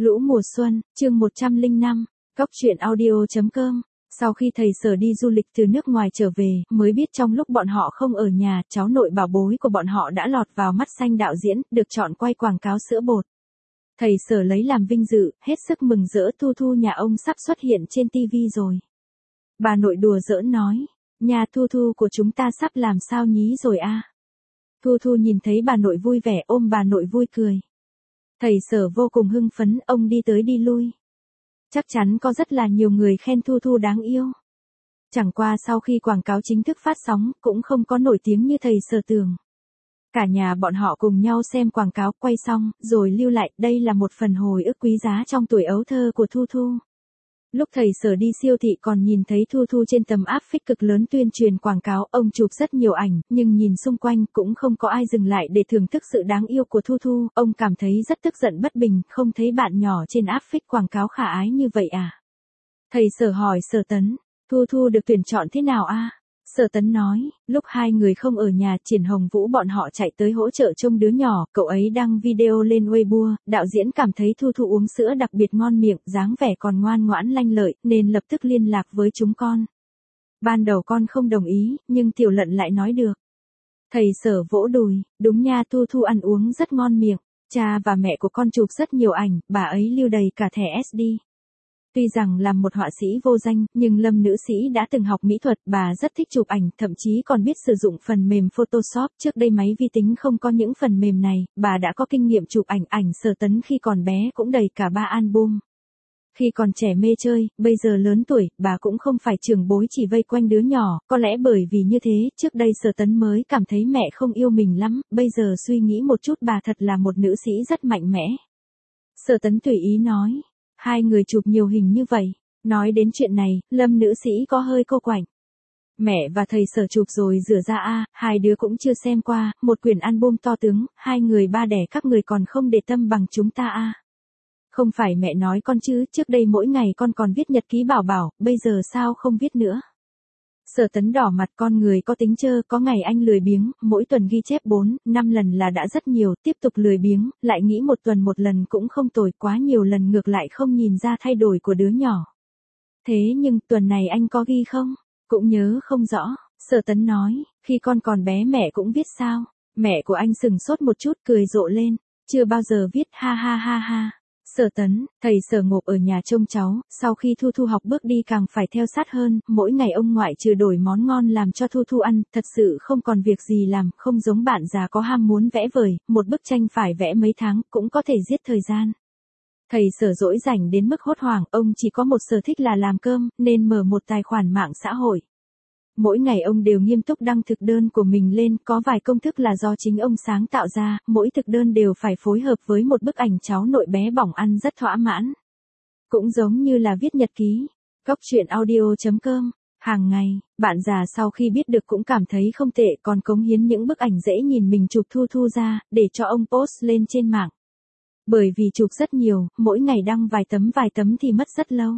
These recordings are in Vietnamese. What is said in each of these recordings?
Lũ mùa xuân, chương 105, Cóc truyện audio.com. Sau khi thầy Sở đi du lịch từ nước ngoài trở về, mới biết trong lúc bọn họ không ở nhà, cháu nội bảo bối của bọn họ đã lọt vào mắt xanh đạo diễn, được chọn quay quảng cáo sữa bột. Thầy Sở lấy làm vinh dự, hết sức mừng rỡ. Thu Thu nhà ông sắp xuất hiện trên TV rồi. Bà nội đùa giỡn nói, nhà Thu Thu của chúng ta sắp làm sao nhí rồi a. Thu Thu nhìn thấy bà nội vui vẻ ôm bà nội vui cười. Thầy Sở vô cùng hưng phấn, ông đi tới đi lui. Chắc chắn có rất là nhiều người khen Thu Thu đáng yêu. Chẳng qua sau khi quảng cáo chính thức phát sóng, cũng không có nổi tiếng như thầy Sở tưởng. Cả nhà bọn họ cùng nhau xem quảng cáo quay xong, rồi lưu lại, đây là một phần hồi ức quý giá trong tuổi ấu thơ của Thu Thu. Lúc thầy Sở đi siêu thị còn nhìn thấy Thu Thu trên tấm áp phích cực lớn tuyên truyền quảng cáo, ông chụp rất nhiều ảnh, nhưng nhìn xung quanh cũng không có ai dừng lại để thưởng thức sự đáng yêu của Thu Thu, ông cảm thấy rất tức giận bất bình, không thấy bạn nhỏ trên áp phích quảng cáo khả ái như vậy à. Thầy Sở hỏi Sở Tấn, Thu Thu được tuyển chọn thế nào a? Sở Tấn nói, lúc hai người không ở nhà, Triển Hồng Vũ bọn họ chạy tới hỗ trợ trông đứa nhỏ, cậu ấy đăng video lên Weibo, đạo diễn cảm thấy Thu Thu uống sữa đặc biệt ngon miệng, dáng vẻ còn ngoan ngoãn lanh lợi, nên lập tức liên lạc với chúng con. Ban đầu con không đồng ý, nhưng Tiểu Lận lại nói được. Thầy Sở vỗ đùi, đúng nha, Thu Thu ăn uống rất ngon miệng, cha và mẹ của con chụp rất nhiều ảnh, bà ấy lưu đầy cả thẻ SD. Tuy rằng là một họa sĩ vô danh, nhưng Lâm nữ sĩ đã từng học mỹ thuật, bà rất thích chụp ảnh, thậm chí còn biết sử dụng phần mềm Photoshop, trước đây máy vi tính không có những phần mềm này, bà đã có kinh nghiệm chụp ảnh. Sở Tấn khi còn bé cũng đầy cả 3 album. Khi còn trẻ mê chơi, bây giờ lớn tuổi, bà cũng không phải trưởng bối chỉ vây quanh đứa nhỏ, có lẽ bởi vì như thế, trước đây Sở Tấn mới cảm thấy mẹ không yêu mình lắm, bây giờ suy nghĩ một chút bà thật là một nữ sĩ rất mạnh mẽ. Sở Tấn tùy ý nói. Hai người chụp nhiều hình như vậy. Nói đến chuyện này, Lâm nữ sĩ có hơi cô quạnh. Mẹ và thầy Sở chụp rồi rửa ra a, hai đứa cũng chưa xem qua, một quyển album to tướng, hai người ba đẻ các người còn không để tâm bằng chúng ta a. Không phải mẹ nói con chứ, trước đây mỗi ngày con còn viết nhật ký bảo bảo, bây giờ sao không viết nữa. Sở Tấn đỏ mặt, con người có tính chơ, có ngày anh lười biếng, mỗi tuần ghi chép 4-5 lần là đã rất nhiều, tiếp tục lười biếng, lại nghĩ một tuần một lần cũng không tồi, quá nhiều lần ngược lại không nhìn ra thay đổi của đứa nhỏ. Thế nhưng tuần này anh có ghi không? Cũng nhớ không rõ, Sở Tấn nói, khi con còn bé mẹ cũng viết sao? Mẹ của anh sừng sốt một chút cười rộ lên, chưa bao giờ viết, ha ha ha ha. Sở Tấn, thầy Sở ngộp ở nhà trông cháu, sau khi Thu Thu học bước đi càng phải theo sát hơn, mỗi ngày ông ngoại trừ đổi món ngon làm cho Thu Thu ăn, thật sự không còn việc gì làm, không giống bạn già có ham muốn vẽ vời, một bức tranh phải vẽ mấy tháng, cũng có thể giết thời gian. Thầy Sở dỗi rảnh đến mức hốt hoảng, ông chỉ có một sở thích là làm cơm, nên mở một tài khoản mạng xã hội. Mỗi ngày ông đều nghiêm túc đăng thực đơn của mình lên, có vài công thức là do chính ông sáng tạo ra, mỗi thực đơn đều phải phối hợp với một bức ảnh cháu nội bé bỏng ăn rất thỏa mãn. Cũng giống như là viết nhật ký. Cóc truyện audio.com. Hàng ngày, bạn già sau khi biết được cũng cảm thấy không tệ, còn cống hiến những bức ảnh dễ nhìn mình chụp Thu Thu ra, để cho ông post lên trên mạng. Bởi vì chụp rất nhiều, mỗi ngày đăng vài tấm thì mất rất lâu.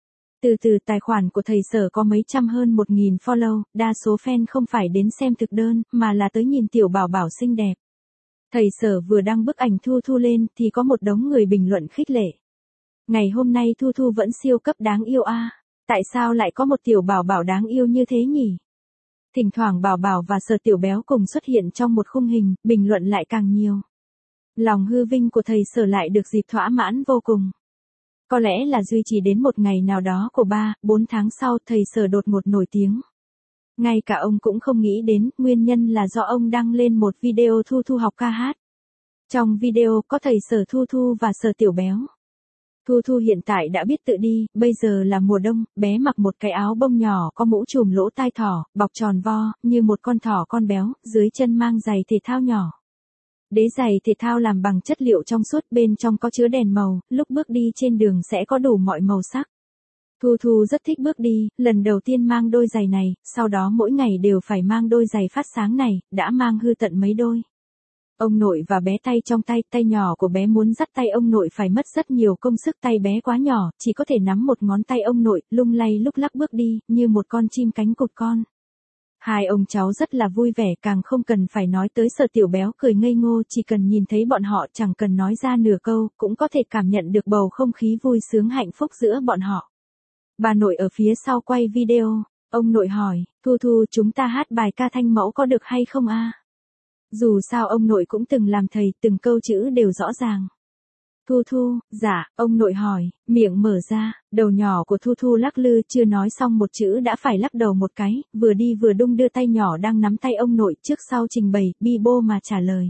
Từ từ tài khoản của thầy Sở có mấy trăm hơn 1.000 follow, đa số fan không phải đến xem thực đơn, mà là tới nhìn tiểu bảo bảo xinh đẹp. Thầy Sở vừa đăng bức ảnh Thu Thu lên thì có một đống người bình luận khích lệ. Ngày hôm nay Thu Thu vẫn siêu cấp đáng yêu a. Tại sao lại có một tiểu bảo bảo đáng yêu như thế nhỉ? Thỉnh thoảng Bảo Bảo và Sở Tiểu Béo cùng xuất hiện trong một khung hình, bình luận lại càng nhiều. Lòng hư vinh của thầy Sở lại được dịp thỏa mãn vô cùng. Có lẽ là duy trì đến một ngày nào đó của 3-4 tháng sau, thầy Sở đột ngột nổi tiếng. Ngay cả ông cũng không nghĩ đến, nguyên nhân là do ông đăng lên một video Thu Thu học ca hát. Trong video có thầy Sở, Thu Thu và Sở Tiểu Béo. Thu Thu hiện tại đã biết tự đi, bây giờ là mùa đông, bé mặc một cái áo bông nhỏ có mũ trùm lỗ tai thỏ, bọc tròn vo, như một con thỏ con béo, dưới chân mang giày thể thao nhỏ. Đế giày thể thao làm bằng chất liệu trong suốt, bên trong có chứa đèn màu, lúc bước đi trên đường sẽ có đủ mọi màu sắc. Thu Thu rất thích bước đi, lần đầu tiên mang đôi giày này, sau đó mỗi ngày đều phải mang đôi giày phát sáng này, đã mang hư tận mấy đôi. Ông nội và bé tay trong tay, tay nhỏ của bé muốn dắt tay ông nội phải mất rất nhiều công sức, tay bé quá nhỏ, chỉ có thể nắm một ngón tay ông nội, lung lay lúc lắc bước đi, như một con chim cánh cụt con. Hai ông cháu rất là vui vẻ, càng không cần phải nói tới Sở Tiểu Béo cười ngây ngô, chỉ cần nhìn thấy bọn họ chẳng cần nói ra nửa câu, cũng có thể cảm nhận được bầu không khí vui sướng hạnh phúc giữa bọn họ. Bà nội ở phía sau quay video, ông nội hỏi, Thu Thu chúng ta hát bài ca thanh mẫu có được hay không a? Dù sao ông nội cũng từng làm thầy, từng câu chữ đều rõ ràng. Thu Thu, dạ, ông nội hỏi, miệng mở ra, đầu nhỏ của Thu Thu lắc lư, chưa nói xong một chữ đã phải lắc đầu một cái, vừa đi vừa đung đưa tay nhỏ đang nắm tay ông nội trước sau trình bày, bi bô mà trả lời.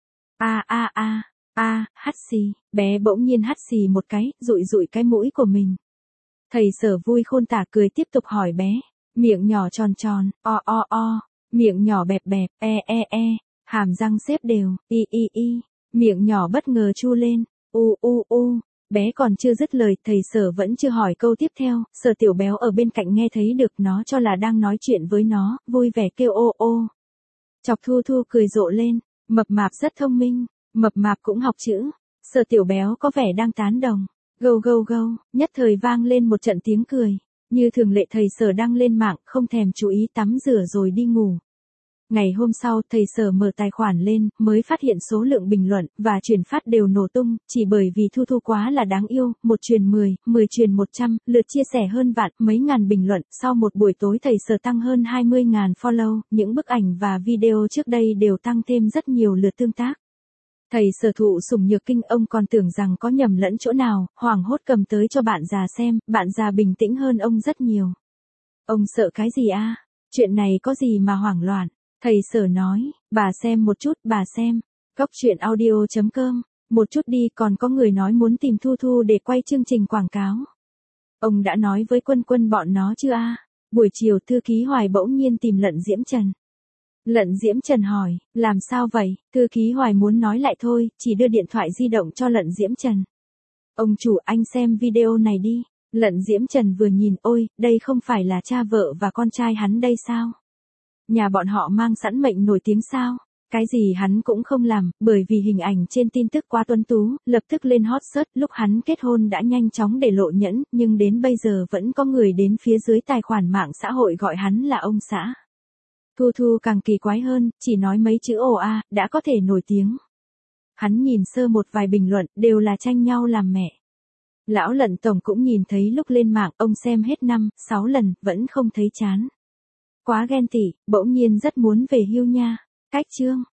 Hắt xì, bé bỗng nhiên hắt xì một cái, dụi dụi cái mũi của mình. Thầy Sở vui khôn tả cười tiếp tục hỏi bé, miệng nhỏ tròn tròn, miệng nhỏ bẹp bẹp, hàm răng xếp đều, miệng nhỏ bất ngờ chu lên, bé còn chưa dứt lời, thầy Sở vẫn chưa hỏi câu tiếp theo, Sở Tiểu Béo ở bên cạnh nghe thấy được, nó cho là đang nói chuyện với nó, vui vẻ kêu ô. Chọc Thu Thu cười rộ lên, mập mạp rất thông minh, mập mạp cũng học chữ, Sở Tiểu Béo có vẻ đang tán đồng. Gâu, nhất thời vang lên một trận tiếng cười. Như thường lệ thầy Sở đăng lên mạng, không thèm chú ý tắm rửa rồi đi ngủ. Ngày hôm sau, thầy Sở mở tài khoản lên, mới phát hiện số lượng bình luận và chuyển phát đều nổ tung, chỉ bởi vì Thu Thu quá là đáng yêu, 1 truyền 10, 10 truyền 100, lượt chia sẻ hơn vạn, mấy ngàn bình luận, sau một buổi tối thầy Sở tăng hơn 20.000 follow, những bức ảnh và video trước đây đều tăng thêm rất nhiều lượt tương tác. Thầy Sở thụ sủng nhược kinh, ông còn tưởng rằng có nhầm lẫn chỗ nào, hoảng hốt cầm tới cho bạn già xem, bạn già bình tĩnh hơn ông rất nhiều. Ông sợ cái gì a? Chuyện này có gì mà hoảng loạn? Thầy Sở nói, bà xem một chút, bà xem. Coctruyện.audio.com, một chút đi, còn có người nói muốn tìm Thu Thu để quay chương trình quảng cáo. Ông đã nói với Quân bọn nó chưa a? Buổi chiều thư ký Hoài bỗng nhiên tìm Lận Diễm Trần. Lận Diễm Trần hỏi, làm sao vậy? Thư ký Hoài muốn nói lại thôi, chỉ đưa điện thoại di động cho Lận Diễm Trần. Ông chủ, anh xem video này đi. Lận Diễm Trần vừa nhìn, ôi, đây không phải là cha vợ và con trai hắn đây sao? Nhà bọn họ mang sẵn mệnh nổi tiếng sao? Cái gì hắn cũng không làm, bởi vì hình ảnh trên tin tức quá tuấn tú, lập tức lên hot search, lúc hắn kết hôn đã nhanh chóng để lộ nhẫn, nhưng đến bây giờ vẫn có người đến phía dưới tài khoản mạng xã hội gọi hắn là ông xã. Thu Thu càng kỳ quái hơn, chỉ nói mấy chữ đã có thể nổi tiếng. Hắn nhìn sơ một vài bình luận, đều là tranh nhau làm mẹ. Lão Lận tổng cũng nhìn thấy lúc lên mạng, ông xem hết 5-6 lần, vẫn không thấy chán. Quá ghen tị, bỗng nhiên rất muốn về hưu nha. Cách chương